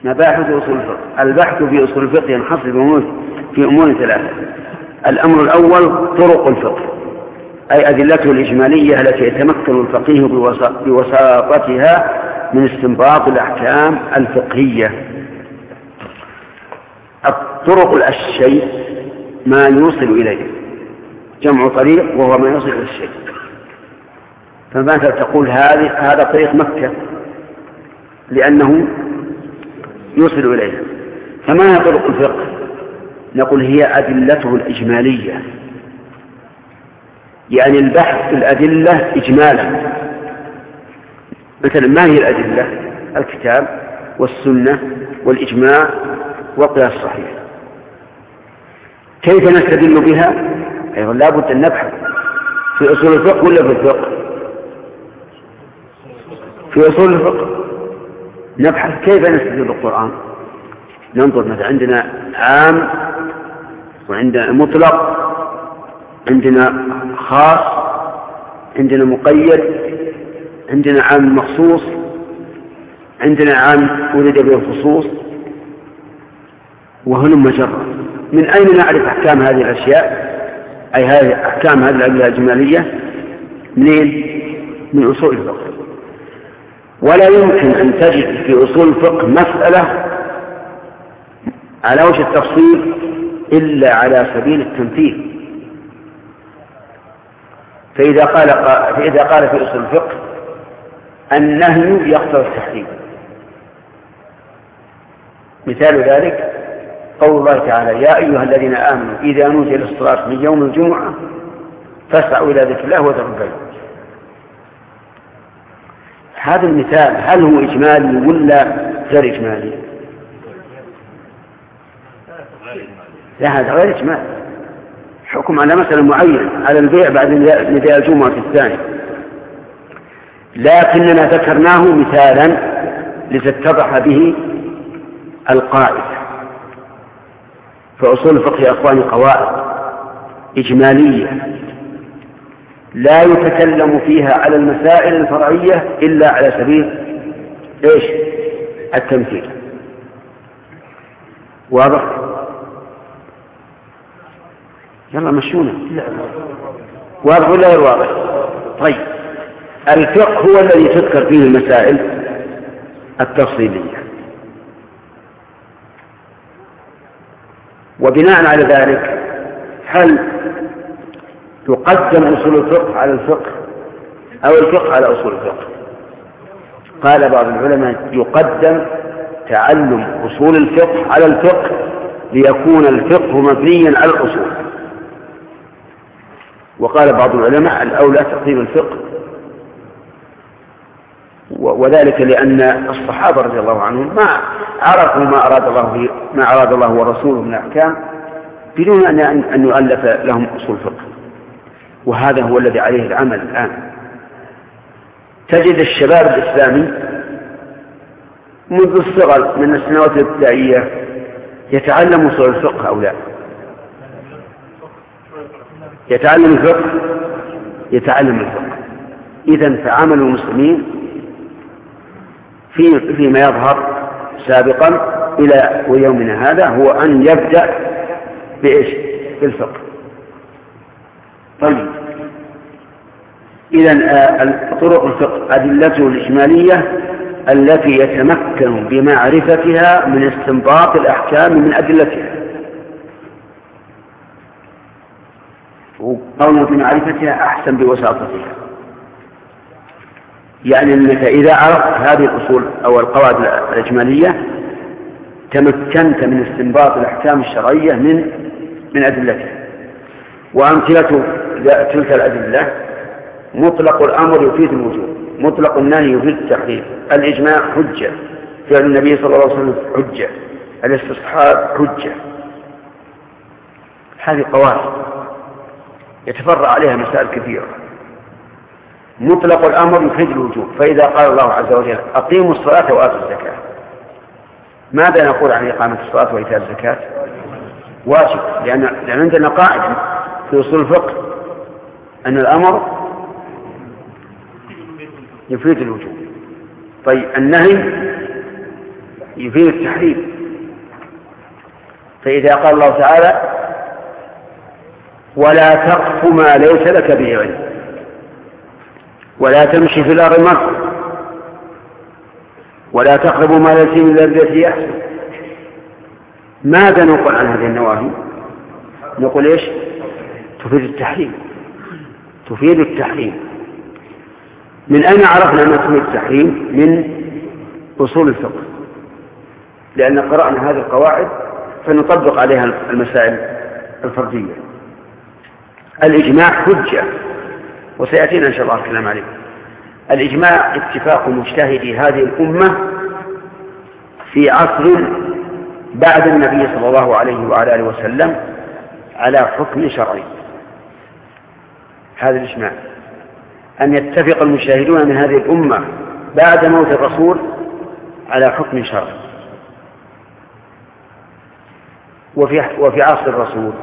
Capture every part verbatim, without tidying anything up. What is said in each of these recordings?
مباحث أصول الفقه. البحث في أصول الفقه ينحصر في أمور ثلاثة. الأمر الأول طرق الفقه، أي أدلته الإجمالية التي يتمكن الفقيه بوساطتها من استنباط الأحكام الفقهية. الطرق الشيء ما يوصل إليه، جمع طريق وهو ما يوصل إلى الشيء. فماذا تقول هذه هذا طريق مكة لأنه يوصل إليه. فما هي طرق الفقه؟ نقول هي أدلته الإجمالية، يعني البحث في الأدلة إجمالا. مثلا ما هي الأدلة؟ الكتاب والسنة والإجماع والقياس الصحيح. كيف نستدل بها؟ أيضا لا بد أن نبحث في أصول الفقه ولا في الفقه؟ في أصول الفقه نبحث كيف نستدل بالقرآن. ننظر مثلا عندنا عام وعندنا مطلق، عندنا خاص، عندنا مقيد، عندنا عام مخصوص، عندنا عام ولد به الخصوص، وهلم جرا. من أين نعرف أحكام هذه الأشياء؟ أي هذه أحكام هذه الأدلة الإجمالية منين؟ من أصول الفقه. ولا يمكن أن تجد في أصول الفقه مسألة على وجه التفصيل إلا على سبيل التمثيل. فإذا قال فإذا قال في أصول الفقه النهي يقتضي التحريم، مثال ذلك قول الله تعالى: يا أيها الذين آمنوا إذا نودي للصلاة من يوم الجمعة فاسعوا إلى ذكر الله وذروا البيع. هذا المثال هل هو إجمالي ولا غير إجمالي؟ لا، هذا غير إجمالي، حكم على مسألة معينة، على البيع بعد نداء الجمعة الثاني، لكننا ذكرناه مثالا لتتضح به القاعدة. فأصول الفقه يا أخواني قواعد إجمالية لا يتكلم فيها على المسائل الفرعية إلا على سبيل إيش؟ التمثيل. واضح؟ يلا مشونا. واضح ولا غير واضح؟ طيب، الفقه هو الذي تذكر فيه المسائل التفصيلية، وبناء على ذلك هل تقدم أصول الفقه على الفقه أو الفقه على أصول الفقه؟ قال بعض العلماء يقدم تعلم أصول الفقه على الفقه ليكون الفقه مبنيا على الأصول. وقال بعض العلماء الأولى تقديم الفقه، وذلك لأن الصحابة رضي الله عنهم ما عرفوا ما أراد الله ما أراد الله ورسوله من الأحكام بدون أن أن يؤلف لهم أصول فقه. وهذا هو الذي عليه العمل الآن. تجد الشباب الإسلامي منذ الصغر من السنوات الابتدائية يتعلم أصول الفقه أو لا؟ يتعلم الفقه يتعلم الفقه. إذن فعمل المسلمين في فيما يظهر سابقا إلى ويومنا هذا هو أن يبدأ بإيش؟ بالفقه. طيب، إذن طرق الفقه أدلته الإجمالية التي يتمكن بمعرفتها من استنباط الأحكام من أدلتها، وقول بمعرفتها أحسن بوساطتها. يعني أنك إذا عرفت هذه الأصول أو القواعد الإجمالية تمكنت من استنباط الأحكام الشرعية من من أدلتها. وأمثلة تلك الأدلة: مطلق الأمر يفيد الوجوب، مطلق النهي يفيد التحريم، الإجماع حجة، فعل النبي صلى الله عليه وسلم حجة، الاستصحاب حجة. هذه قواعد يتفرع عليها مسائل كثيرة. مطلق الأمر يفيد الوجوب، فإذا قال الله عز وجل أقيموا الصلاة وآتوا الزكاة، ماذا نقول عن إقامة الصلاة وإيتاء الزكاة؟ واجب، لأن لأن عندنا قاعدة في أصول الفقه أن الأمر يفيد الوجوب. طيب، النهي يفيد التحريم. فإذا قال الله تعالى ولا تقف ما ليس لك به علم ولا تمشي في الأرض مرحا ولا تقربوا ما اليتيم إلا بالتي أحسن، ماذا نقول عن هذه النواهي؟ نقول إيش؟ تفيد التحريم، تفيد التحريم. من أين عرفنا أن تفيد التحريم؟ من أصول الفقه، لأن قرأنا هذه القواعد فنطبق عليها المسائل الفردية. الإجماع حجة، وسيأتينا إن شاء الله الكلام عليه. الإجماع اتفاق مجتهدي هذه الأمة في عصر بعد النبي صلى الله عليه وعلى آله وسلم على حكم شرعي. هذا الإجماع، أن يتفق المجتهدون من هذه الأمة بعد موت الرسول على حكم شرعي. وفي وفي عصر الرسول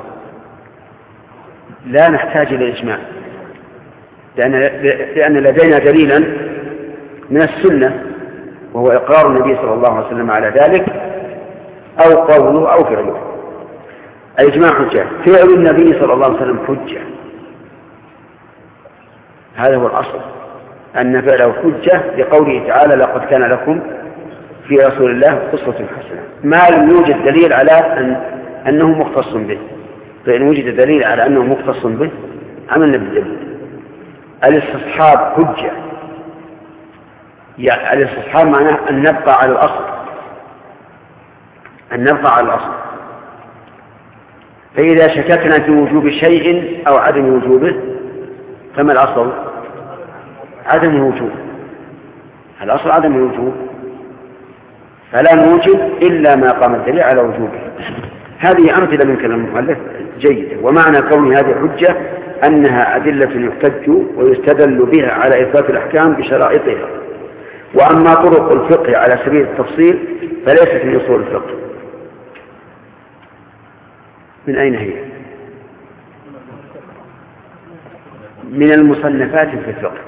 لا نحتاج إلى إجماع، لأن لأن لدينا دليلا من السنة وهو إقرار النبي صلى الله عليه وسلم على ذلك أو قوله أو فعله. الإجماع حجة، فعل النبي صلى الله عليه وسلم حجة، هذا هو الأصل، أن فعله حجة لقوله تعالى لقد كان لكم في رسول الله أسوة حسنة، ما لم يوجد دليل على أن أنه مختص به، فإن وجد دليل على أنه مختص به عملنا بالدليل. الاستصحاب حجة، يعني الاستصحاب معناه أن نبقى على الأصل، أن نبقى على الأصل. فإذا شككنا في وجوب شيء أو عدم وجوبه فما الأصل؟ عدم الوجوب، الأصل عدم الوجوب، فلا نوجب إلا ما قام الدليل على وجوبه. هذه أمثلة من كلام المؤلف جيدة. ومعنى كون هذه حجة أنها أدلة يحتج ويستدل بها على إثبات الأحكام بشرائطها. وأما طرق الفقه على سبيل التفصيل فليست من أصول الفقه. من أين هي؟ من المصنفات في الفقه،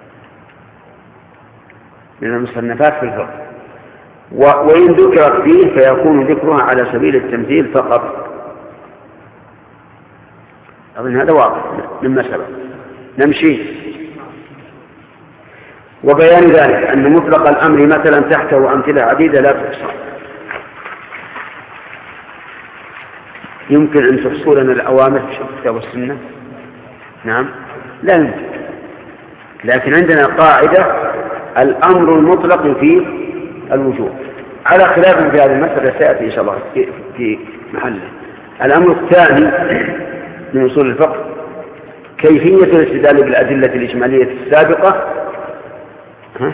من المصنفات في الفقه. وإن ذكرت فيه فيكون ذكرها على سبيل التمثيل فقط. أظن هذا واضح مما سبق. نمشي. وبيان ذلك أن مطلق الأمر مثلا تحته أمثلة عديدة لا تحصى. يمكن أن تفصل لنا الأوامر في الكتاب والسنة؟ نعم، لا يمكن. لكن عندنا قاعدة الأمر المطلق في الوجوب، على خلاف في هذه المسألة سيأتي إن شاء الله في محله. الأمر الثاني من أصول الفقه كيفية الاستدلال بالأدلة الإجمالية السابقة. ها؟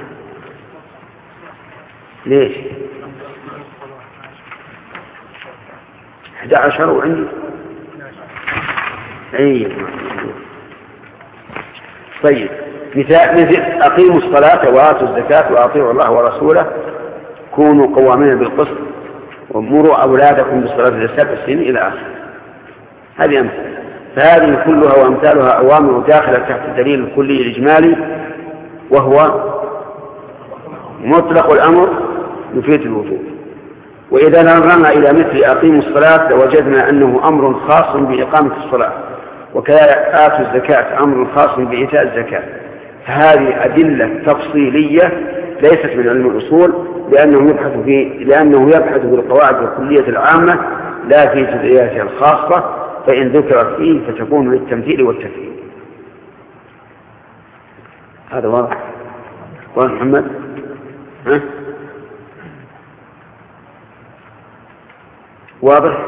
ليش؟ أحد عشر وعندي أي. طيب، مثال مثل أقيموا الصلاة وآتوا الزكاة وأطيعوا الله ورسوله كونوا قوامين بالقسط ومروا أولادكم بالصلاة لسبع سنين إلى آخره. هذه أمثلة. فهذه كلها وأمثالها أوامر داخلة تحت الدليل الكلي الإجمالي وهو مطلق الأمر يفيد الوجوب. وإذا نظرنا إلى مثل أقيموا الصلاة لوجدنا أنه أمر خاص بإقامة الصلاة، وكذلك آتوا الزكاة أمر خاص بإيتاء الزكاة. فهذه أدلة تفصيلية ليست من علم الأصول، لأنه يبحث في لأنه يبحث في القواعد الكلية العامة لا في جزئياتها الخاصة، فإن ذكرت فيه فتكون للتمثيل والتفهيم. هذا واضح. واضح محمد؟ ها؟ واضح؟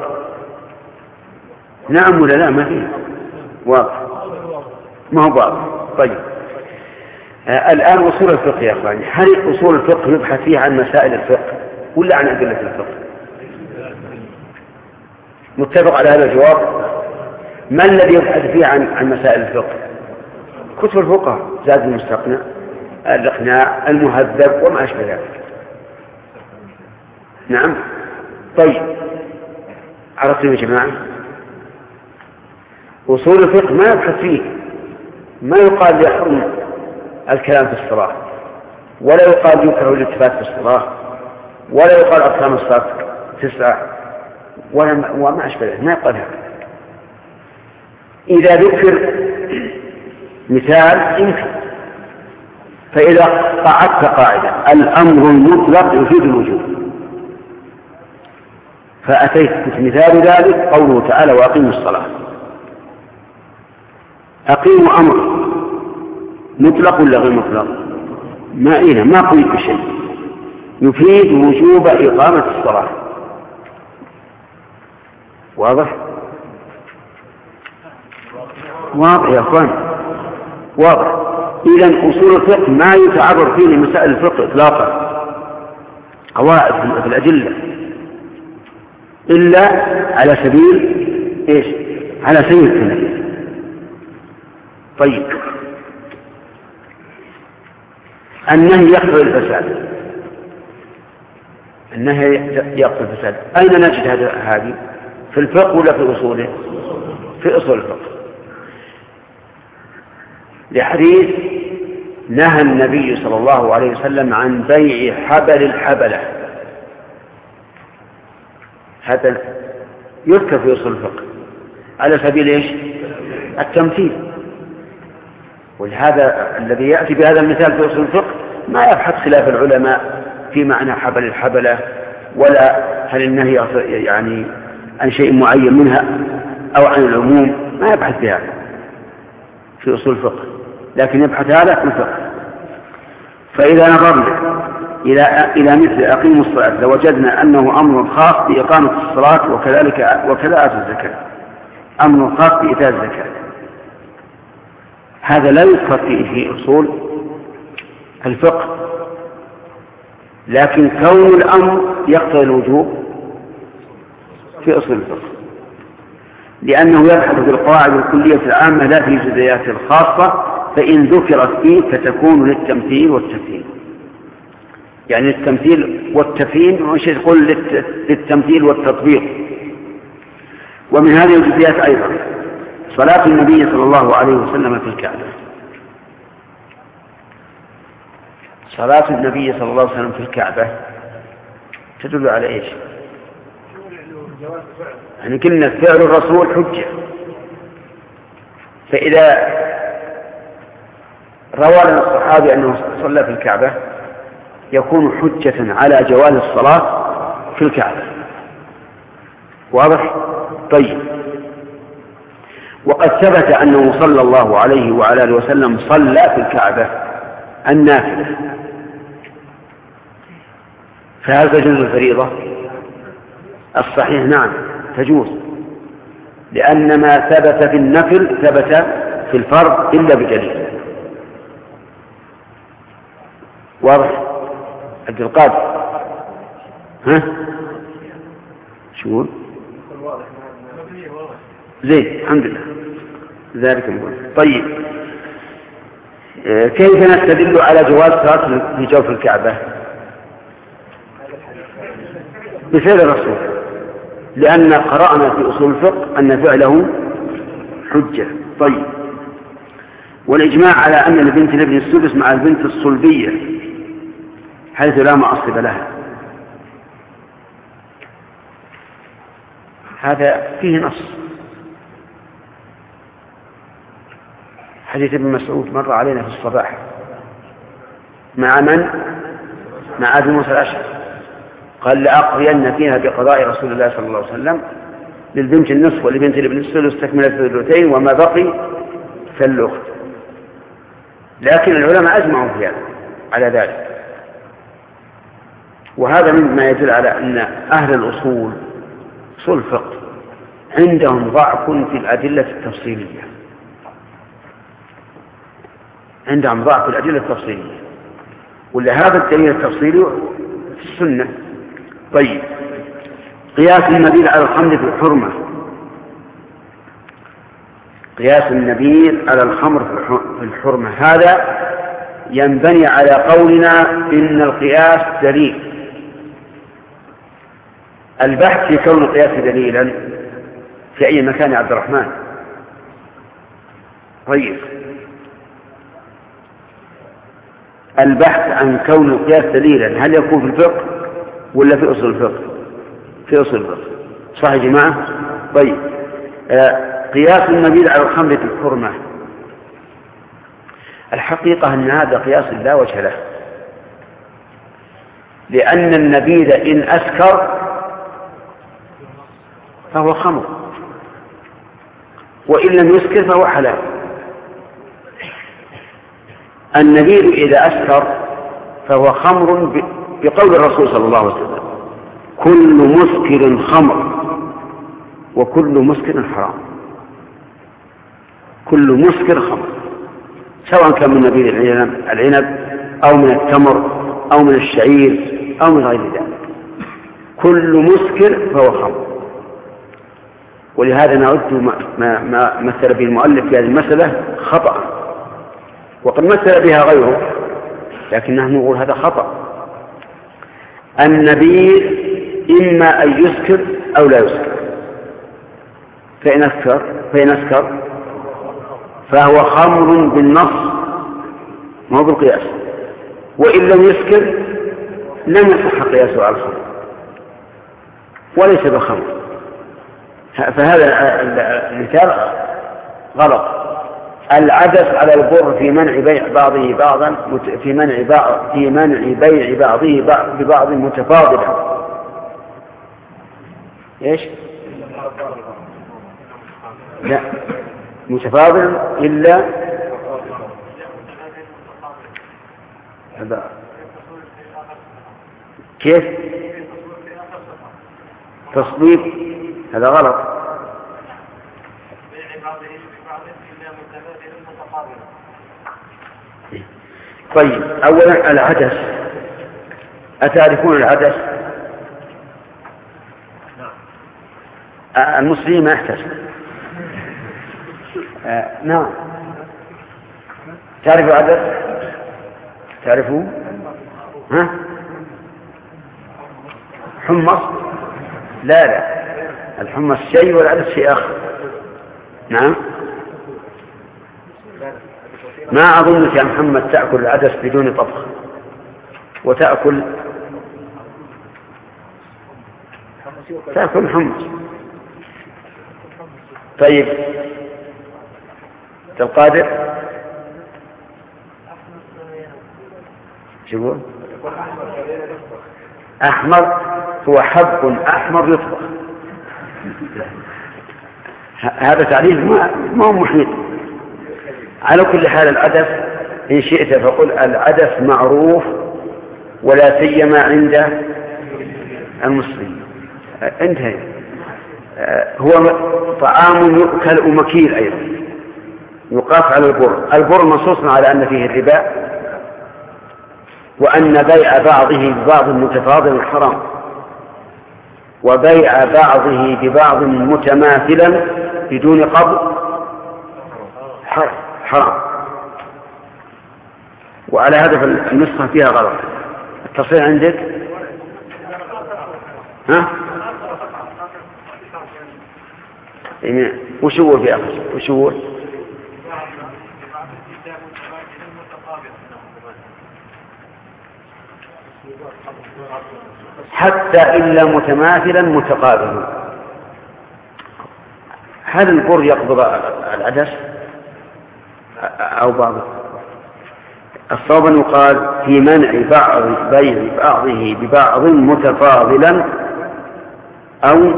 نعم ولا لا؟ ما فيه واضح، ما هو واضح. طيب، آه الآن أصول الفقه يا أخواني، هل أصول الفقه يبحث فيها عن مسائل الفقه ولا عن أدلة الفقه؟ متفق على هذا الجواب. ما الذي يبحث فيه عن عن مسائل الفقه؟ كتب الفقه، زاد المستقنع، الإقناع، المهذب وما أشبه ذلك. نعم. طيب، عرفتم يا جماعة؟ أصول الفقه ما يبحث فيه، ما يقال يحرم الكلام في الصلاة، ولا يقال يكره الالتفات في الصلاة، ولا يقال أركان الصلاة تسعة ولا وما أشبه، ما يقال هذا. إذا ذكر مثال يمكن. فإذا قعدت قاعدة الأمر المطلق يفيد الوجوب، فأتيت مثال ذلك قوله تعالى وأقيموا الصلاة. أقيموا أمر مطلق ولا غير مطلق؟ ما إله ما قيد بشيء، يفيد وجوب إقامة الصلاة. واضح؟ واضح يا أخوان، واضح. إذن أصول الفقه ما يتعرض فيه لمسائل الفقه إطلاقا، قواعد في الأدلة، إلا على سبيل إيش؟ على سبيل التنبيه. طيب، النهي يقتضي الفساد، النهي يقتضي الفساد، أين نجد هذه؟ في الفقه ولا في أصوله؟ في أصول الفقه، لحديث نهى النبي صلى الله عليه وسلم عن بيع حبل الحبلة. هذا يذكر في أصول الفقه على سبيل إيش؟ التمثيل. ولهذا الذي يأتي بهذا المثال في أصول الفقه ما يبحث خلاف العلماء في معنى حبل الحبلة، ولا هل النهي يعني عن شيء معين منها أو عن العموم، ما يبحث بهذا في أصول الفقه، لكن يبحث هذا في الفقه. فإذا نظرنا إلى إلى مثل أقيموا الصلاة لوجدنا أنه أمر خاص بإقامة الصلاة، وكذلك وكذا آتوا الزكاة، أمر خاص بإيتاء الزكاة. هذا لا يذكر في أصول الفقه، لكن كون الأمر يقتضي الوجوب في أصول الفقه، لأنه يبحث في القواعد الكلية العامة لا في الجزئيات الخاصة، فإن ذكرت فيه فتكون للتمثيل والتفهيم. يعني للتمثيل والتفهيم، وش يقول للتمثيل والتطبيق. ومن هذه الجزئيات أيضا صلاة النبي صلى الله عليه وسلم في الكعبة. صلاة النبي صلى الله عليه وسلم في الكعبة تدل على إيش؟ يعني كنا فعل الرسول حجة، فإذا روى لنا الصحابي أنه صلى في الكعبة يكون حجة على جواز الصلاة في الكعبة. واضح؟ طيب، وقد ثبت أنه صلى الله عليه وعلى آله وسلم صلى في الكعبة النافلة، فهل تجوز الفريضة؟ الصحيح نعم تجوز، لأن ما ثبت في النفل ثبت في الفرض إلا بدليل. واضح؟ عبد القادر ها شو زين الحمد لله ذلك المهم. طيب، كيف نستدل على جواز صلاة في جوف الكعبة؟ بفعل الرسول، لأن قرأنا في أصول الفقه أن فعله حجة. طيب، والإجماع على أن البنت الابن السدس مع البنت الصلبية حيث لا معصب لها، هذا فيه نص. حديث ابن مسعود مر علينا في الصباح مع من؟ مع أبي موسى الأشعري، قال لأقضين فيها بقضاء رسول الله صلى الله عليه وسلم، للبنت النصف ولبنت الابن الثلث تكملة الثلثين وما بقي فالأخت. لكن العلماء أجمعوا في هذا على ذلك، وهذا مما يدل على أن أهل الأصول أصول الفقه عندهم ضعف في الأدلة التفصيلية، عندهم ضعف في الأدلة التفصيلية، ولهذا الدليل التفصيلي في السنة. طيب، قياس النبيل على الخمر في الحرمة، قياس النبيل على الخمر في الحرمة هذا ينبني على قولنا إن القياس دليل. البحث في كون القياس دليلا في أي مكان يا عبد الرحمن؟ طيب، البحث عن كون القياس دليلا هل يكون في الفقه ولا في أصول الفقه؟ في أصول الفقه. صح يا جماعة؟ طيب، آه قياس النبيذ على الخمر في الحرمة، الحقيقة أن هذا قياس لا وجه له، لأن النبيذ إن أسكر فهو خمر، وإن لم يسكر فهو حلال. النبيذ إذا أسكر فهو خمر بقول الرسول صلى الله عليه وسلم: كل مسكر خمر وكل مسكر حرام. كل مسكر خمر، سواء كان من نبيذ العنب أو من التمر أو من الشعير أو من غير ذلك، كل مسكر فهو خمر. ولهذا نعد ما, ما مثل به المؤلف في هذه المسألة خطأ، وقد مثل بها غيره، لكن نحن نقول هذا خطأ. النبيذ إما أن يسكر أو لا يسكر، فإن أسكر, فإن أسكر فهو خمر بالنص ما هو بالقياس، وإن لم يسكر لم يصح قياسه على الخمر وليس بخمر. فهذا المثال غلط. العدس على البر في منع بيع بعضه بعضا في منع بعض في منع بيع بعضه ببعض متفاضلا. ايش؟ لا، متفاضلا إلا هذا كيف؟ تصويب هذا غلط. طيب، أولا العدس، أتعرفون العدس؟ المسلمين ما يحتاج. آه نعم، تعرفوا العدس؟ تعرفوا؟ ها؟ حمص؟ لا لا، الحمص شيء والعدس شيء آخر. نعم، ما أظنك يا محمد تأكل العدس بدون طبخ وتأكل تأكل حمص. طيب، القادر شو أحمر؟ هو حب أحمر يطبخ. هذا تعريف ما هو محيط. على كل حال العدس إن شئت فقل العدس معروف ولا سيما عند المسلمين. انتهي. هو طعام يؤكل ومكيل أيضا، يقاس على البر. البر منصوص على أن فيه الربا، وأن بيع بعضه ببعض متفاضل حرام، وبيع بعضه ببعض متماثلا بدون قبض حرام. وعلى هذا النسخة فيها غلط. التصحيح عندك؟ ها؟ وش هو في أخذ؟ وش هو؟ حتى إلا متماثلا متقابلا. هل البر يقبض العدس أو بعضه؟ الصواب أن يقال في منع بعض بيع بعضه ببعض متفاضلا أو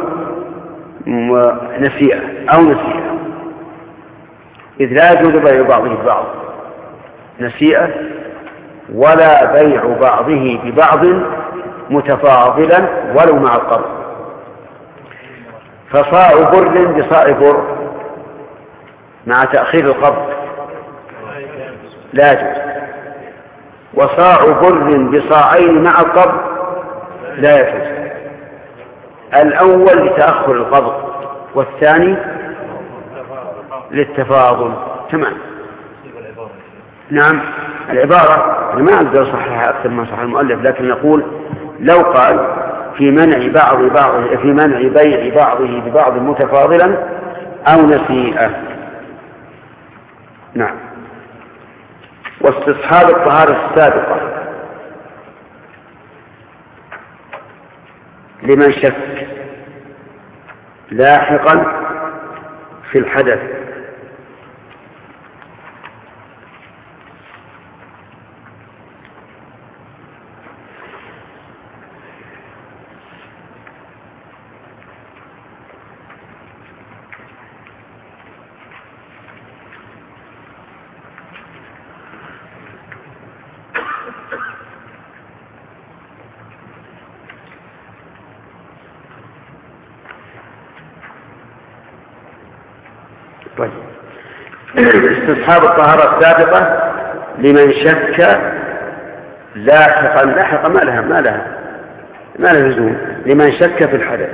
نسيئة أو نسيئة، إذ لا يجوز بيع بعضه ببعض نسيئة ولا بيع بعضه ببعض متفاضلا ولو مع القبض. فصاع بر بصاع بر مع تأخير القبض لا يجوز، وصاع بر بصاعين مع القبض لا يجوز. الأول لتأخر القبض والثاني للتفاضل. تمام. نعم، العبارة أنا ما أقدر أصححها أكثر ما صح المؤلف، لكن نقول لو قال في منع بعض بعض في منع بيع بعضه ببعض متفاضلا أو نسيئة. نعم. واستصحاب الطهارة السابقة لمن شك لاحقا في الحدث. طيب، استصحاب الطهارة السابقة لمن شك لاحقا. لاحقا ما لها ما لها ما لها لزوم. لمن شك في الحدث.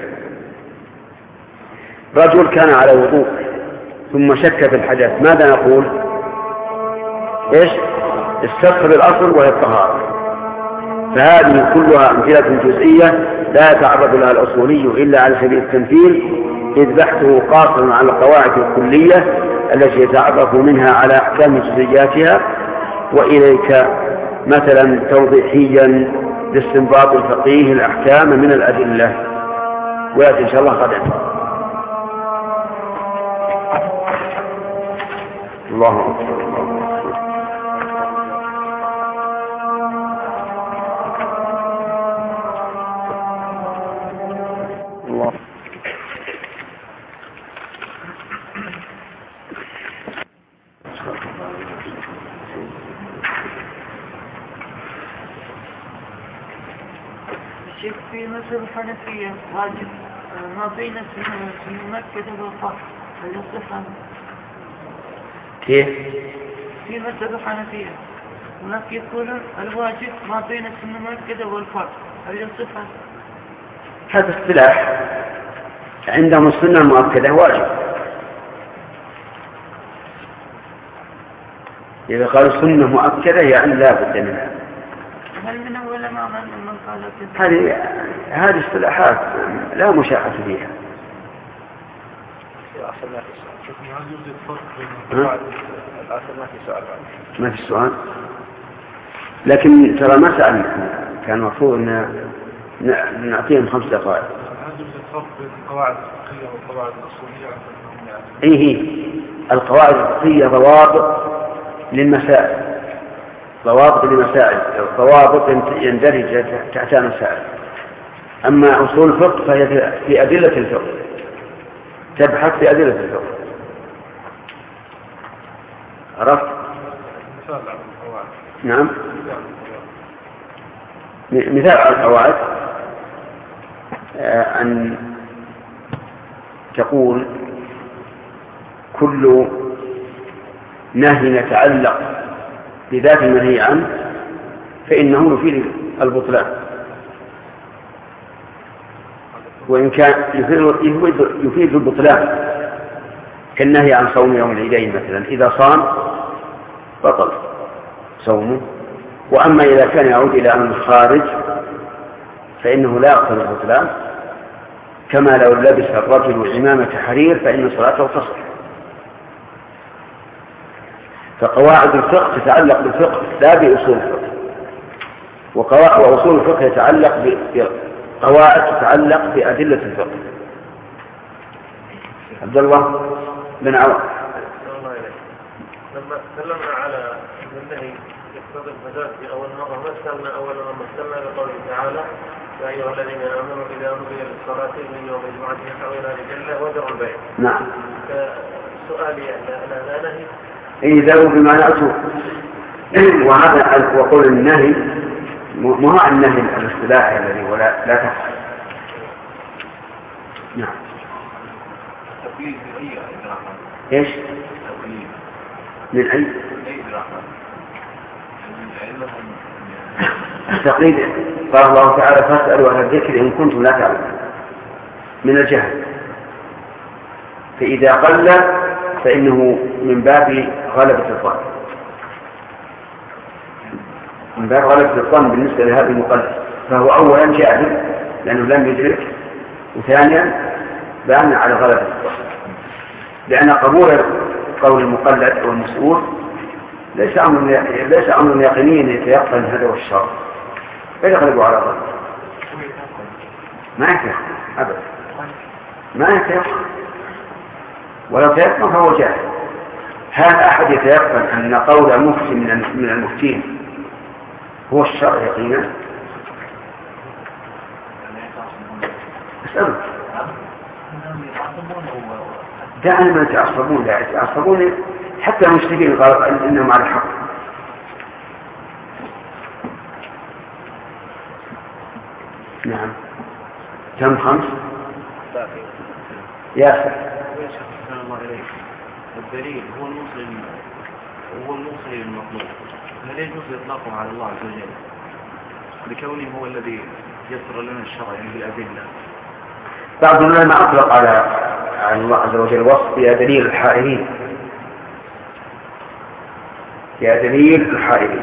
رجل كان على وضوء ثم شك في الحدث، ماذا نقول؟ ايش؟ استغفر الأصل وهي الطهارة. فهذه كلها أمثلة جزئية لا يتعرض لها الأصولي إلا على سبيل التمثيل، إذ بحثه قاصر على القواعد الكلية التي يتعرف منها على أحكام جزئياتها، وإليك مثلا توضيحيا لاستنباط الفقيه الأحكام من الأدلة، ويأتي إن شاء الله غدا. الله أكبر. الله في مذهب الحنفية واجب ما بين سن مكة والفرق، هل يصح؟ كيف؟ في مذهب الحنفية هناك يقولون الواجب ما بين سن مكة والفرق، هل يصح؟ هذا اصطلاح. عندهم السنة المؤكدة واجب. إذا قالوا سنة مؤكدة يعني لا بد منها. هل من أول ما من قال كذا؟ هذه هذه اصطلاحات لا مشاحة فيها. ما في سؤال، لكن ترى ما سألنا، كان المفروض أن نعطيهم خمس دقائق. هل يوجد فرق بين القواعد الفقهية والقواعد الأصولية؟ إيه هي القواعد الفقهية ضوابط للمسائل، ضوابط لمسائل، ضوابط يندرج تحتها مسائل. أما أصول الفقه فهي في أدلة الفقه، تبحث في أدلة الفقه. عرفت؟ مثال على القواعد. نعم، مثال على القواعد أن تقول كل نهي يتعلق بذات المنهي عنه فإنه يفيد البطلان، وإن كان يفيد, يفيد البطلان كالنهي عن صوم يوم العيدين مثلا، إذا صام بطل صومه. وأما إذا كان يعود إلى أمر خارج فإنه لا يقتضي البطلان، كما لو لبس الرجل عمامة حرير فإن صلاته تصح. فقواعد الفقه تتعلق بالفقه لا بأصول الفقه، وأصول الفقه يتعلق بقواعد تتعلق بأدلة الفقه. عبد الله بن عوض. لما تكلمنا على النهي يقتضي الفساد في أول مرة، مثلنا أولا لما مثلنا بقوله تعالى يا أيها الذين آمنوا إذا نودي للصلاة من يوم الجمعة فاسعوا إلى ذكر الله وذروا البيع. نعم. سؤالي لا لا نهي. إيه ذروا بمعنى أتوا. وهذا وقول النهي مو هو النهي الاصطلاحي الذي ولا لا تفعل. نعم. تقليد أي إدراك؟ إيش؟ تقليد. من أي؟ أي إدراك؟ التقليد قال الله تعالى فاسألوا أهل الذكر إن كنتم لا تعلمون، من الجهل. فإذا قل فإنه من باب غلبة الظن، من باب غلبة الظن بالنسبة لهذا المقلد، فهو أولا جاهل لأنه لم يدرك، وثانيا بأن على غلبة الظن، لأن قبول قول المقلد أو المسؤول ليس أمر ليس أمر يقيني يتيقن هذا والشر، فيغلب على ظن. ما يتيقن أبدا، ما يتيقن، ولو تيقن فهو جاهل. هل أحد يتيقن أن قول مفتي من المفتين هو الشرع يقينا؟ اسألوا دائما يتعصبون لا يتعصبون حتى المشركين قالوا إنهم على الحق. نعم كم خمس يا أخي الله إليك. الدليل هو الموصل هو الموصل المطلوب، هل يجوز إطلاقه على الله عز وجل لكونه هو الذي يسر لنا الشرع يعني بالأدلة؟ بعض العلماء أطلق على على الله عز وجل وصف يا دليل الحائرين، يا دليل الحائرين،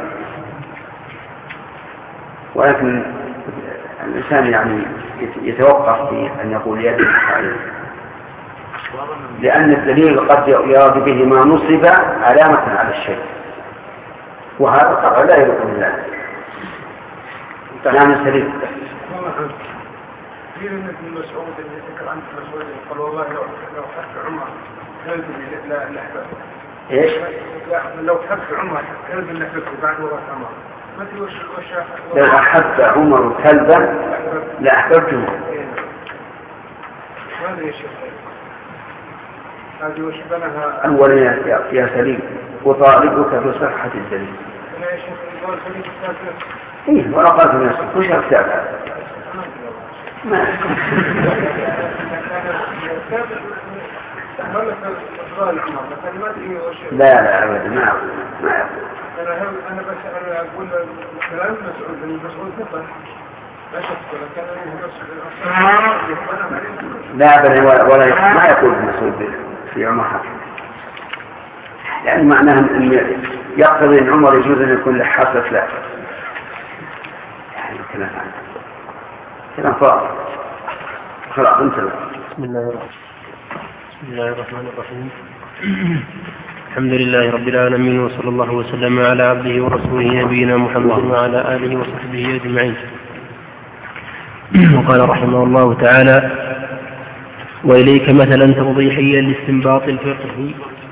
ولكن الإنسان يعني يتوقف في أن يقول يا دليل الحائرين، لأن الدليل قد يراد به ما نصب علامة على الشيء، وهذا طبعا لا يليق بالله. نعم سليم. كثير من ابن مسعود اللي ذكر عنه مسعود قال والله لو لو حف عمر كلب لا لحبه. ايش؟ لو حف عمر كلب لحبه بعد وراء عمر. ما تقول وش لو أحب عمر كلبا لأحببته. هذا يا شيخ. هذه وش بنها. أولا يا يا سليم وطالبك بصحة الدليل. أنا يا شيخ قال خليك تسافر. إيه ولا قاتل نفسك وش أكتابها؟ ما لا لا أبدا ما أقول ما أقول أنا أنا بس أنا أقول كلام مسعود المسعود نقل لا شك لكن لا أبدا ولا, ولا ما يقول مسعود في عمر حق، لأن معناه أن يقتضي أن عمر يجوز أن يكون له حاسة لا يعني كلام كلام فاضي خلاص انتبه. بسم الله الرحمن بسم الله الرحمن الرحيم. الحمد لله رب العالمين، وصلى الله وسلم على عبده ورسوله نبينا محمد وعلى آله وصحبه أجمعين. وقال رحمه الله تعالى: وإليك مثلا توضيحيا لاستنباط الفقه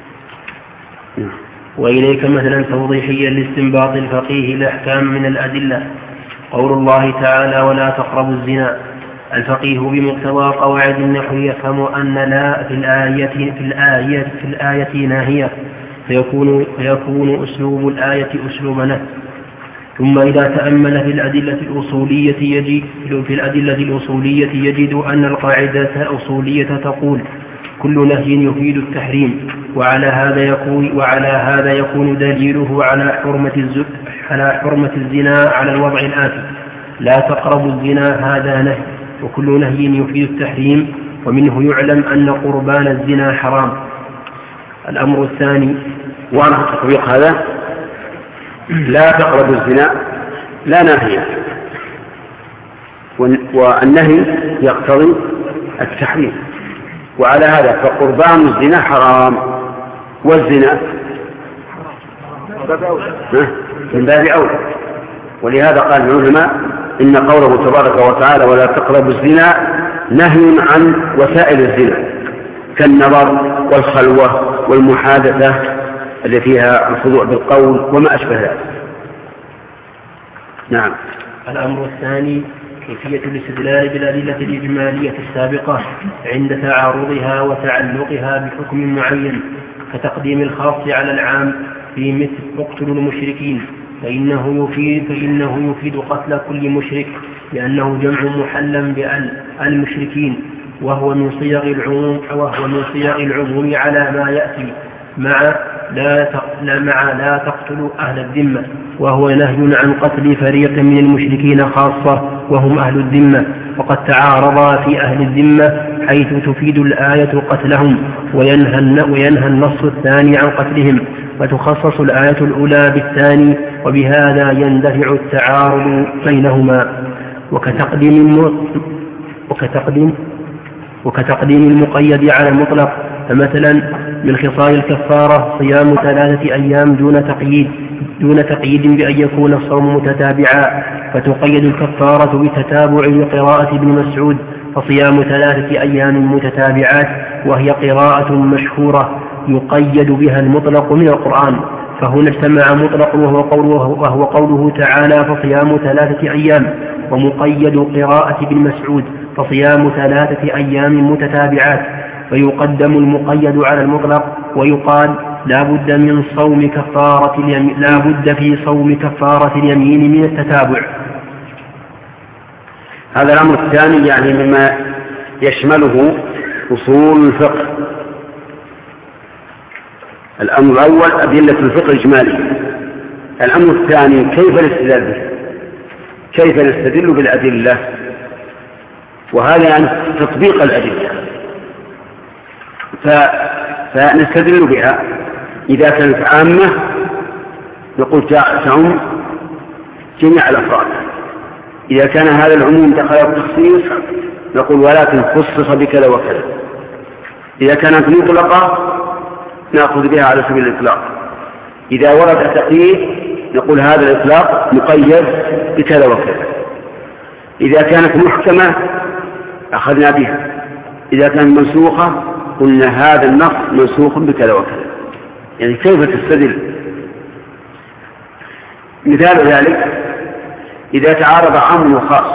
وإليك مثلا توضيحيا لاستنباط الفقيه الأحكام من الأدلة قول الله تعالى: ولا تقربوا الزنا. الفقيه بمقتضى قواعد النحو يفهم أن لا في الآية في الآية في الآية ناهية، فيكون فيكون أسلوب الآية أسلوب نهي. ثم إذا تأمل في الأدلة الأصولية يجد في الأدلة الأصولية يجد أن القاعدة الأصولية تقول: كل نهي يفيد التحريم، وعلى هذا يكون وعلى هذا يكون دليله على حرمة على حرمة الزنا على الوضع الآتي: لا تقربوا الزنا، هذا نهي، وكل نهي يفيد التحريم، ومنه يعلم أن قربان الزنا حرام. الأمر الثاني، وأنا تطبيق هذا: لا تقربوا الزنا لا نهي، والنهي يقتضي التحريم، وعلى هذا فقربان الزنا حرام، والزنا من باب أولى. ولهذا قال العلماء: إن قوله تبارك وتعالى ولا تقربوا الزنا نهي عن وسائل الزنا كالنظر والخلوة والمحادثة التي فيها الخضوع بالقول وما أشبه ذلك. نعم. الأمر الثاني كيفية الاستدلال بالأدلة الإجمالية السابقة عند تعارضها وتعلقها بحكم معين، كتقديم الخاص على العام في مثل اقتلوا المشركين، فإنه يفيد, فإنه يفيد قتل كل مشرك، لأنه جمع محلا بأل المشركين، وهو من صيغ العموم وهو من صيغ العموم على ما يأتي مع لا مع لا تقتلوا أهل الذمة، وهو نهي عن قتل فريق من المشركين خاصة وهم أهل الذمة، وقد تعارضا في أهل الذمة حيث تفيد الآية قتلهم وينهى, وينهى النص الثاني عن قتلهم، وتخصص الآية الأولى بالثاني، وبهذا يندفع التعارض بينهما. وكتقديم وكتقديم وكتقديم المقيد على المطلق، فمثلا من خصال الكفارة صيام ثلاثة أيام دون تقييد دون تقييد بأن يكون الصوم متتابعا، فتقيد الكفارة بتتابع لقراءة ابن مسعود فصيام ثلاثة أيام متتابعات، وهي قراءة مشهورة يقيد بها المطلق من القرآن، فهنا اجتمع مطلق وهو قوله, وهو قوله تعالى فصيام ثلاثة أيام، ومقيد قراءة ابن مسعود فصيام ثلاثة أيام متتابعات، فيقدم المقيد على المطلق، ويقال لا بد من صوم كفارة اليمين لا بد في صوم كفارة اليمين من التتابع. هذا الأمر الثاني يعني مما يشمله أصول الفقه. الأمر الأول أدلة الفقه الإجمالي. الأمر الثاني كيف الاستدلال به، كيف نستدل بالأدلة، وهذا يعني تطبيق الأدلة. فنستدل بها إذا كانت عامة نقول تعم جميع الأفراد، إذا كان هذا العموم دخل التخصيص نقول ولكن خصص بكذا وكذا، إذا كانت مطلقة نأخذ بها على سبيل الإطلاق، إذا ورد تقييد نقول هذا الإطلاق مقيد بكذا وكذا، إذا كانت محكمة أخذنا بها، إذا كانت منسوخة قلنا هذا النص منسوخ بكذا وكذا. يعني كيف تستدل؟ مثال ذلك إذا تعارض عام وخاص،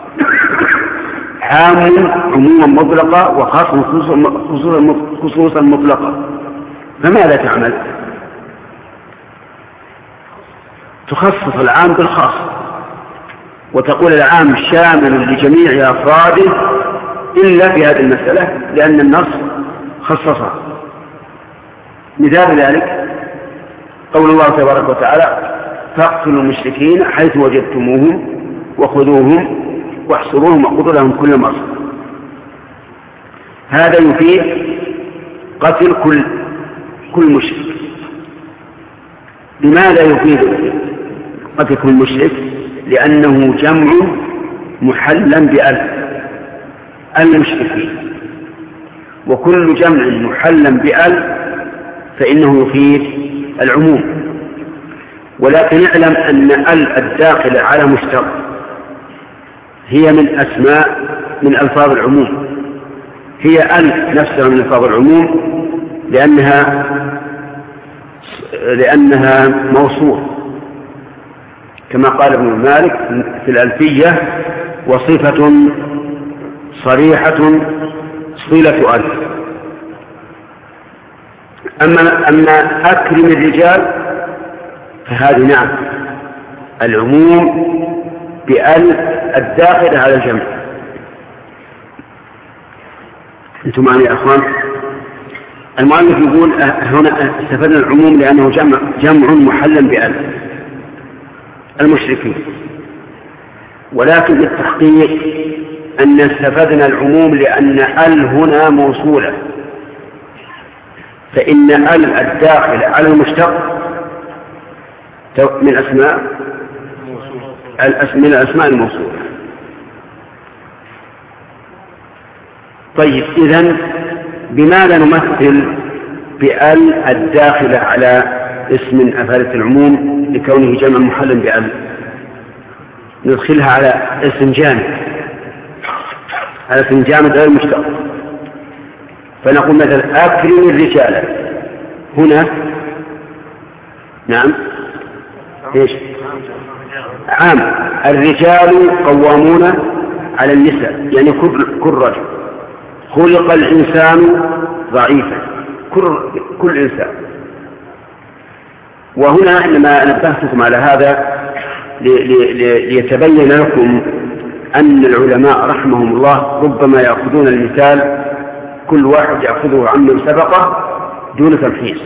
عام عموما مطلقة وخاص خصوصا مطلقة، فماذا تعمل؟ تخصص العام بالخاص وتقول العام شامل لجميع أفراده إلا في هذه المسألة لأن النص خصصها. مثال ذلك قول الله تبارك وتعالى فاقتلوا المشركين حيث وجدتموهم وخذوهم واحصروهم وخذوا لهم كل مرصد. هذا يفيد قتل كل كل مشرك. لماذا يفيد قتل كل مشرك؟ لأنه جمع محلا بألف المشركين، وكل جمع محلا بألف فإنه يفيد العموم. ولكن اعلم أن ال الداخلة على مشتق هي من أسماء من ألفاظ العموم، هي ال نفسها من ألفاظ العموم لأنها لأنها موصول كما قال ابن مالك في الألفية وصفة صريحة صلة ألف. أما, أما أكرم الرجال فهذه نعم العموم بأل الداخل على الجمع. أنتم معنا يا أخوان؟ المؤلف يقول هنا استفدنا العموم لأنه جمع, جمع محلا بأل المشركين، ولكن بالتحقيق أن استفدنا العموم لأن ال هنا موصولة، فإن ال الداخل على المشتق من أسماء من الأسماء الموصولة. طيب إذن بماذا نمثل بأل الداخلة على اسم من أفعال العموم لكونه جمع محلا بأل؟ ندخلها على اسم جامد، على اسم جامد غير مشتق، فنقول مثلا أكرم الرجال. هنا نعم إيش؟ عام الرجال قوامون على النساء، يعني كل كل رجل. خلق الإنسان ضعيفا، كل كل إنسان. وهنا إنما نبهتكم على هذا ليتبين لكم أن العلماء رحمهم الله ربما يأخذون المثال كل واحد يأخذه عمن سبقه دون تمحيص،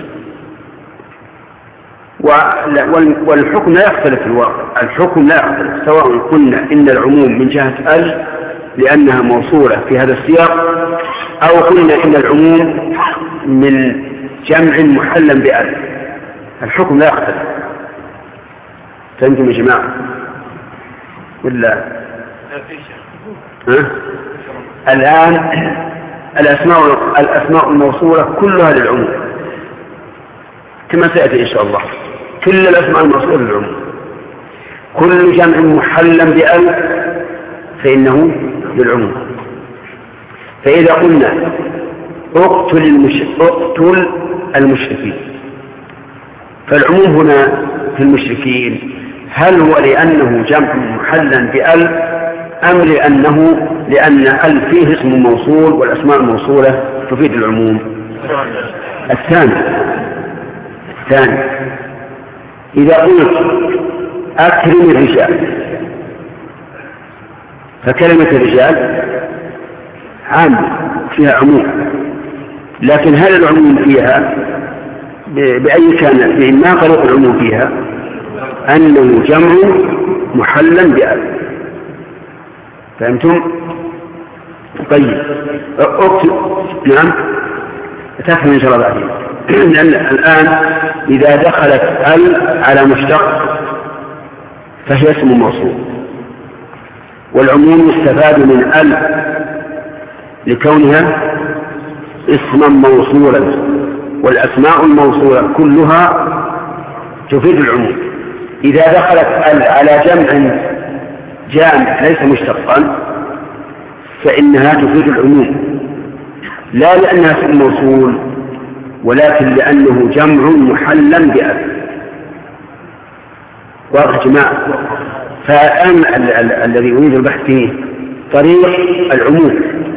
والحكم لا يختلف في الواقع. الحكم لا يختلف سواء قلنا إن العموم من جهة ال لأنها موصولة في هذا السياق، أو قلنا إن العموم من جمع محلا بأل، الحكم لا يختلف. فهمتم يا جماعة ولا؟ ها؟ الآن الأسماء الأسماء الموصولة كلها للعموم كما سيأتي إن شاء الله، كل الأسماء الموصولة للعموم. كل جمع محلا بأل فإنه للعموم. فإذا قلنا اقتل, المش... اقتل المشركين، فالعموم هنا في المشركين هل هو لأنه جمع محلا بأل أم لأنه لأن أل فيه اسم موصول والأسماء الموصولة تفيد العموم؟ الثاني الثاني إذا قلت أكرم الرجال، فكلمة الرجال عام فيها عموم، لكن هل العموم فيها بأي كان ما طريق العموم فيها؟ أنه جمع محلا بأل. فهمتم؟ طيب أكتب. نعم تفهم إن شاء الله بعدين. لأن الآن إذا دخلت أل على مشتق فهي اسم موصول، والعموم يستفاد من أل لكونها اسما موصولا، والأسماء الموصولة كلها تفيد العموم. إذا دخلت أل على جمع جامع ليس مشتقا فإنها تفيد العموم، لا لأنها اسم موصول ولكن لأنه جمع محلا بأل. واضح جماعة؟ فالآن الذي أريد البحث فيه طريق العموم،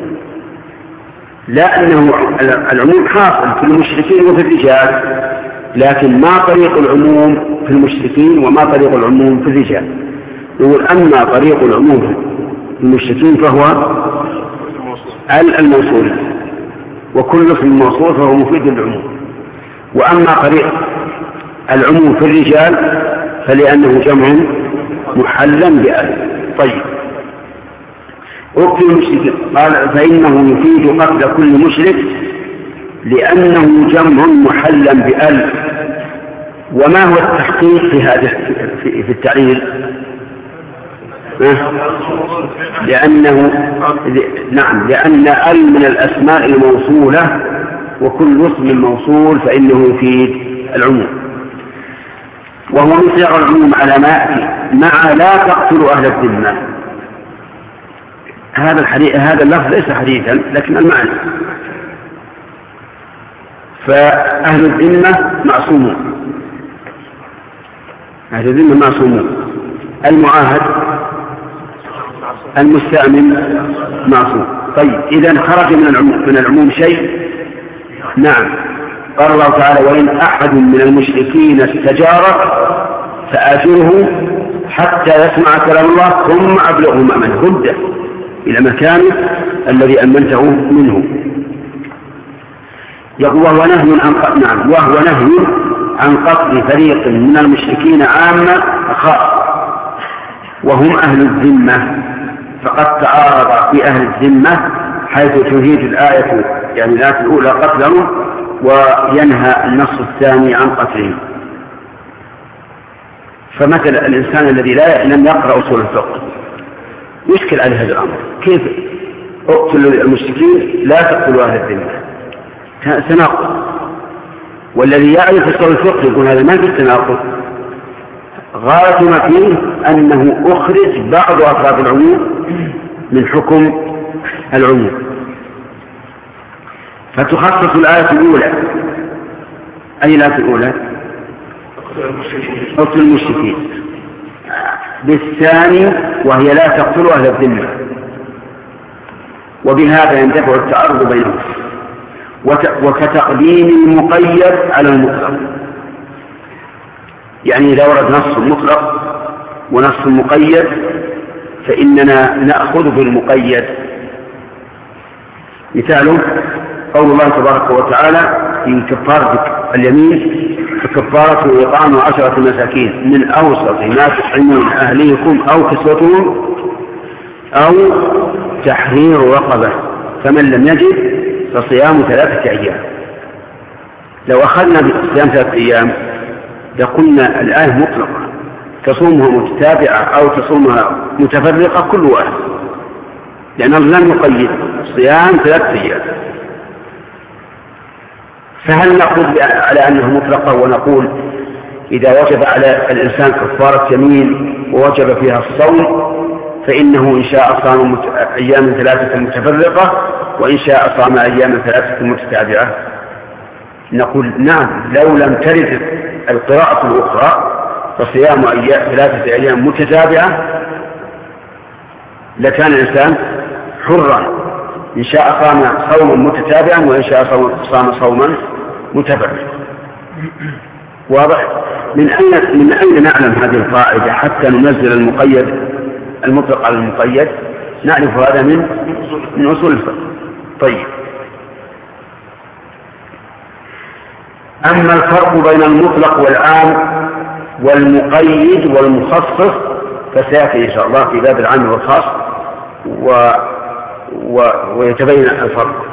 لا أنه العموم حاصل في المشركين وفي الرجال، لكن ما طريق العموم في المشركين وما طريق العموم في الرجال. يقول أما طريق العموم في المشركين فهو ال الموصول، وكل اسم موصول فهو مفيد للعموم. وأما طريق العموم في الرجال فلأنه جمع محلا بأل. طيب اقتل المشركين قال فإنه يفيد قتل كل مشرك لأنه جمع محلا بأل. وما هو التحقيق في هذا في التعليل؟ لأنه نعم لأن أل من الأسماء الموصولة، وكل اسم موصول فإنه يفيد العموم. وهو مصدر العموم على ما يأتي مع لا تقتل أهل الذمة. هذا الحديث هذا اللفظ ليس حديثا لكن المعنى، فأهل الذمة معصومون، أهل الذمة معصومون، المعاهد المستأمن معصوم. طيب إذا خرج من العموم من العموم شيء. نعم قال الله تعالى وإن أحد من المشركين استجارك فآجره حتى يسمع كلام الله ثم أبلغه مأمنه، رده إلى مكانه الذي أمنته منه. يقول وهو نهي عن نعم وهو نهي عن قتل فريق من المشركين عامة خاصة وهم أهل الذمة، فقد تعارض في أهل الذمة حيث تهيج الآية يعني الآية الأولى قتلهم وينهى النص الثاني عن قتلهم. فمثل الإنسان الذي لا لم يقرأ أصول الفقه يشكل عليه هذا الأمر، كيف اقتلوا المشركين لا تقتلوا أهل الذمة؟ تناقض. والذي يعرف أصول الفقه يقول هذا ما في تناقض، غاية ما فيه أنه أخرج بعض أفراد العموم من حكم العموم. فتخصص الآية الأولى. أي الآية الأولى؟ اقتلوا المشركين بالثاني وهي لا تقتلوا أهل الذمة، وبهذا يندفع التعارض بينهم. وكتقديم المقيد على المطلق، يعني إذا ورد نص مطلق ونص مقيد فإننا نأخذ بالمقيد. مثاله قول الله تبارك وتعالى في كفارة اليمين فكفارة إطعام عشرة مساكين من أوسط ما تطعمون أهليكم أو كسوتهم أو تحرير رقبة فمن لم يجد فصيام ثلاثة أيام. لو أخذنا بصيام ثلاثة أيام لقلنا الآية مطلقة تصومها متتابعة أو تصومها متفرقة كل واحد، لأن الله لم يقيد صيام ثلاثة أيام. فهل نقول على أنها مطلقة ونقول إذا وجب على الإنسان كفارة يمين ووجب فيها الصوم فإنه إن شاء صام أيام ثلاثة متفرقة وإن شاء صام أيام ثلاثة متتابعة. نقول نعم، لو لم ترد القراءة الأخرى فصيام ثلاثة أيام متتابعة لكان الإنسان حرا، إن شاء صام صوما متتابعا وإن شاء صام صوما متفرقا. واضح؟ من أين من أين نعلم هذه القاعدة حتى ننزل المقيد المطلق على المقيد؟ نعرف هذا من من أصول الفقه. طيب، أما الفرق بين المطلق والعام والمقيد والمخصص فسيأتي إن شاء الله في باب العام والخاص و... و... ويتبين الفرق،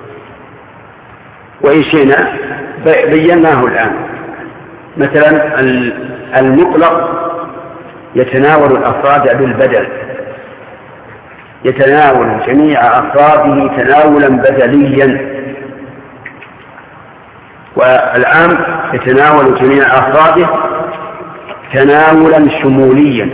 وإن شئنا بيناه الآن. مثلا المطلق يتناول الأفراد بالبدل، يتناول جميع أفراده تناولا بدليا، والعام يتناول جميع أفراده تناولا شموليا.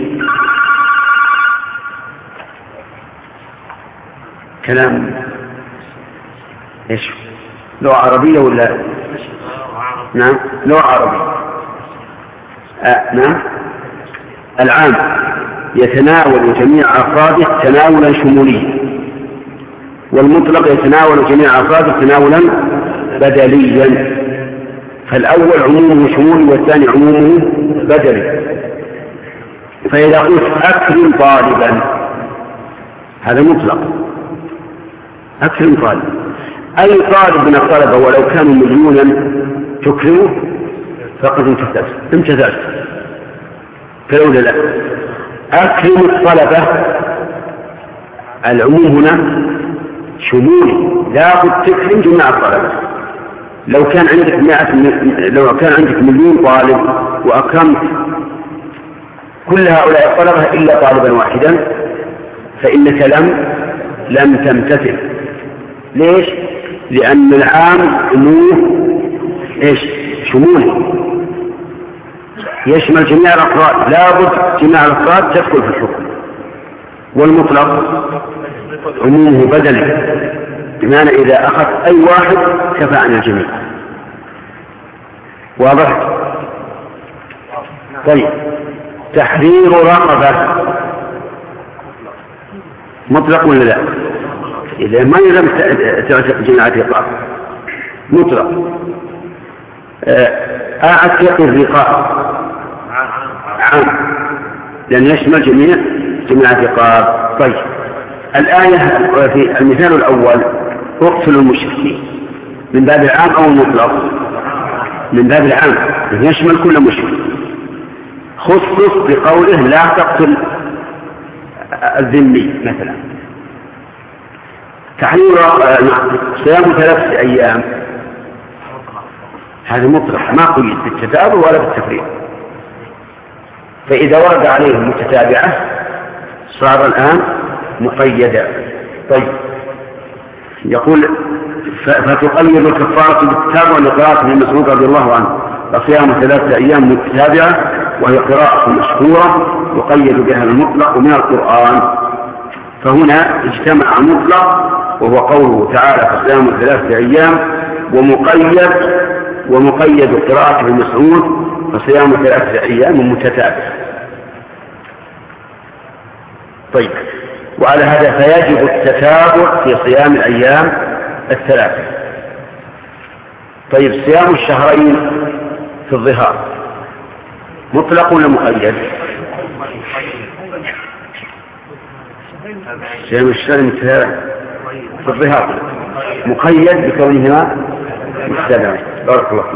كلام ايش؟ لغة عربية ولا؟ نعم، لغة عربية. آه نعم. العام يتناول جميع أفراده تناولا شموليا، والمطلق يتناول جميع أفراده تناولا بدليا. فالأول عمومه شمولي والثاني عمومه بدلي. فإذا قلت أكرم طالبا هذا مطلق، أكرم طالبا، أي طالب من الطلبة ولو كانوا مليونا تكرمه فقد امتثلت امتثلت فلولا لا. أكرم الطلبة العموم هنا شمولي، لا بد تكرم جميع الطلبة. لو كان عندك مئة لو كان عندك مليون طالب وأكرمت كل هؤلاء الطلبة إلا طالبا واحدا فإنك لم لم تمتثل. ليش؟ لأن العام عموم ايش؟ شمولي، يشمل جميع الأفراد، لا بد جميع الأفراد تدخل في الحكم. والمطلق عمومه بدلي، بمعنى إذا أخذ أي واحد كفى عن الجميع. واضح؟ طيب، تحرير رقبة مطلق ولا لا؟ إذا ما يلزم تعتق جميع الرقاب مطلق. أعتق الرقاب عام لأن يشمل جميع جميع الرقاب. طيب، الآية في المثال الأول اقتلوا المشركين من باب العام أو المطلق؟ من باب العام، يشمل كل مشرك. خصص بقوله لا تقتل الذمي مثلا. تحرير صيام ثلاثة أيام هذا مطلق، ما قيد بالتتابع ولا بالتفريق. فإذا ورد عليه متتابعة صار الآن مقيدا. طيب، يقول فتقيد الكفارة بالتتابع لقراءة ابن مسعود رضي الله عنه فصيام ثلاثة أيام متتابعة وهي قراءة مشهورة يقيد بها المطلق من القرآن. فهنا اجتمع مطلق وهو قوله تعالى فصيام ثلاثة أيام ومقيد ومقيد قراءة ابن مسعود فصيام ثلاثة أيام متتابعة. طيب، وعلى هذا فيجب التتابع في صيام الأيام الثلاثة. طيب، صيام الشهرين في الظهار مطلق ولا مقيد؟ صيام الشهرين في الظهار مقيد بكونهما متتابعين. بارك الله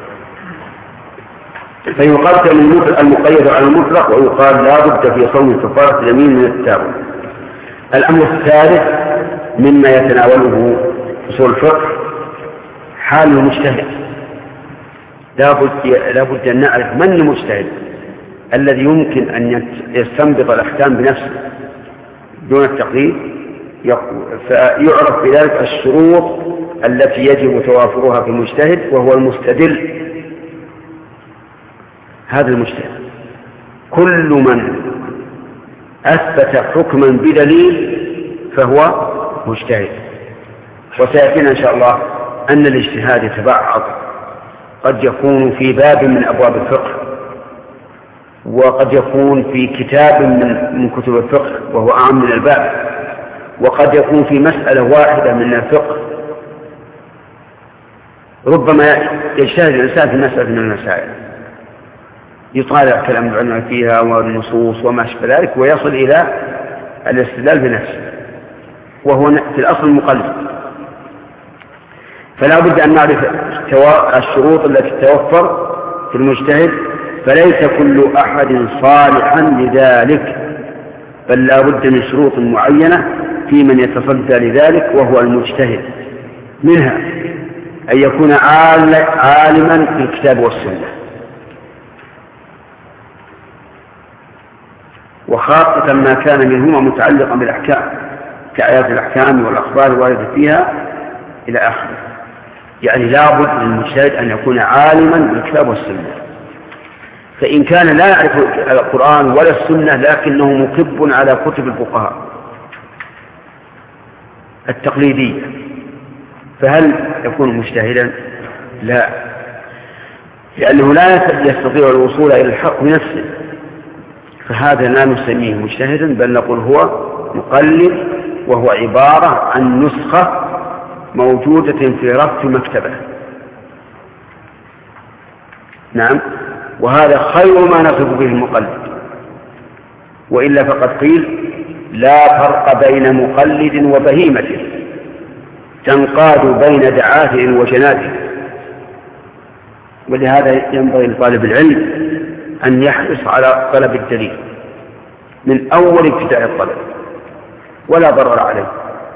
فيك. فيقدم المقيد على المطلق ويقال لا بد في صوم كفارة اليمين من التتابع. الأمر الثالث مما يتناوله أصول الفقه حال المجتهد. لا بد أن نعرف من المجتهد الذي يمكن أن يستنبط الأحكام بنفسه دون التقليد، فيعرف بذلك الشروط التي يجب توافرها في المجتهد وهو المستدل هذا المجتهد. كل من أثبت حكما بدليل فهو مجتهد. وسيأتينا إن شاء الله أن الاجتهاد يتبعض، قد يكون في باب من أبواب الفقه، وقد يكون في كتاب من كتب الفقه وهو أعم من الباب، وقد يكون في مسألة واحدة من الفقه. ربما يجتهد الإنسان في مسألة من المسائل يطالع كلام العلماء فيها والنصوص وما أشبه ذلك ويصل إلى الاستدلال بنفسه، وهو في الأصل مقلد. فلا بد أن نعرف الشروط التي تتوفر في المجتهد، فليس كل أحد صالحا لذلك، بل لا بد من شروط معينة في من يتصدى لذلك وهو المجتهد. منها أن يكون عالما بالكتاب والسنة، وخاصة ما كان منهما متعلقا بالأحكام كآيات الأحكام والأخبار الواردة فيها إلى آخره. يعني لا بد للمجتهد أن يكون عالما بالكتاب والسنة. فإن كان لا يعرف القرآن ولا السنة لكنه مكب على كتب الفقهاء التقليدية، فهل يكون مجتهدا؟ لا، لأنه لا يستطيع الوصول إلى الحق بنفسه، فهذا لا نسميه مجتهدا، بل نقول هو مقلد، وهو عبارة عن نسخة موجودة في رف مكتبة. نعم، وهذا خير ما نصف به المقلد، وإلا فقد قيل لا فرق بين مقلد وبهيمة تنقاد بين دعاته وجناته. ولهذا ينبغي لطالب العلم أن يحرص على طلب الدليل من أول ابتداء الطلب، ولا ضرر عليه،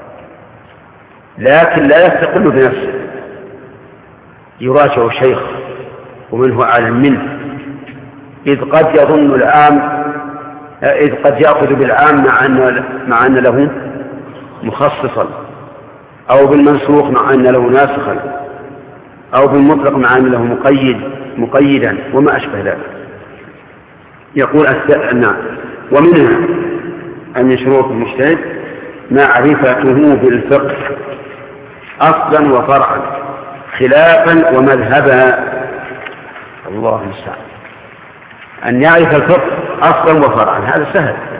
لكن لا يستقل بنفسه، يراجع شيخ ومنه أعلم منه، إذ قد يظن العام إذ قد يأخذ بالعام مع أن مع أن له مخصصا، أو بالمنسوخ مع أن له ناسخا، أو بالمطلق مع أن له مقيد مقيدا وما أشبه ذلك. يقول أن ومنها أن شروط المجتهد معرفته بالفقه أصلا وفرعا خلافا ومذهبا. الله المستعان. أن يعرف الفقه أصلا وفرعا هذا سهل،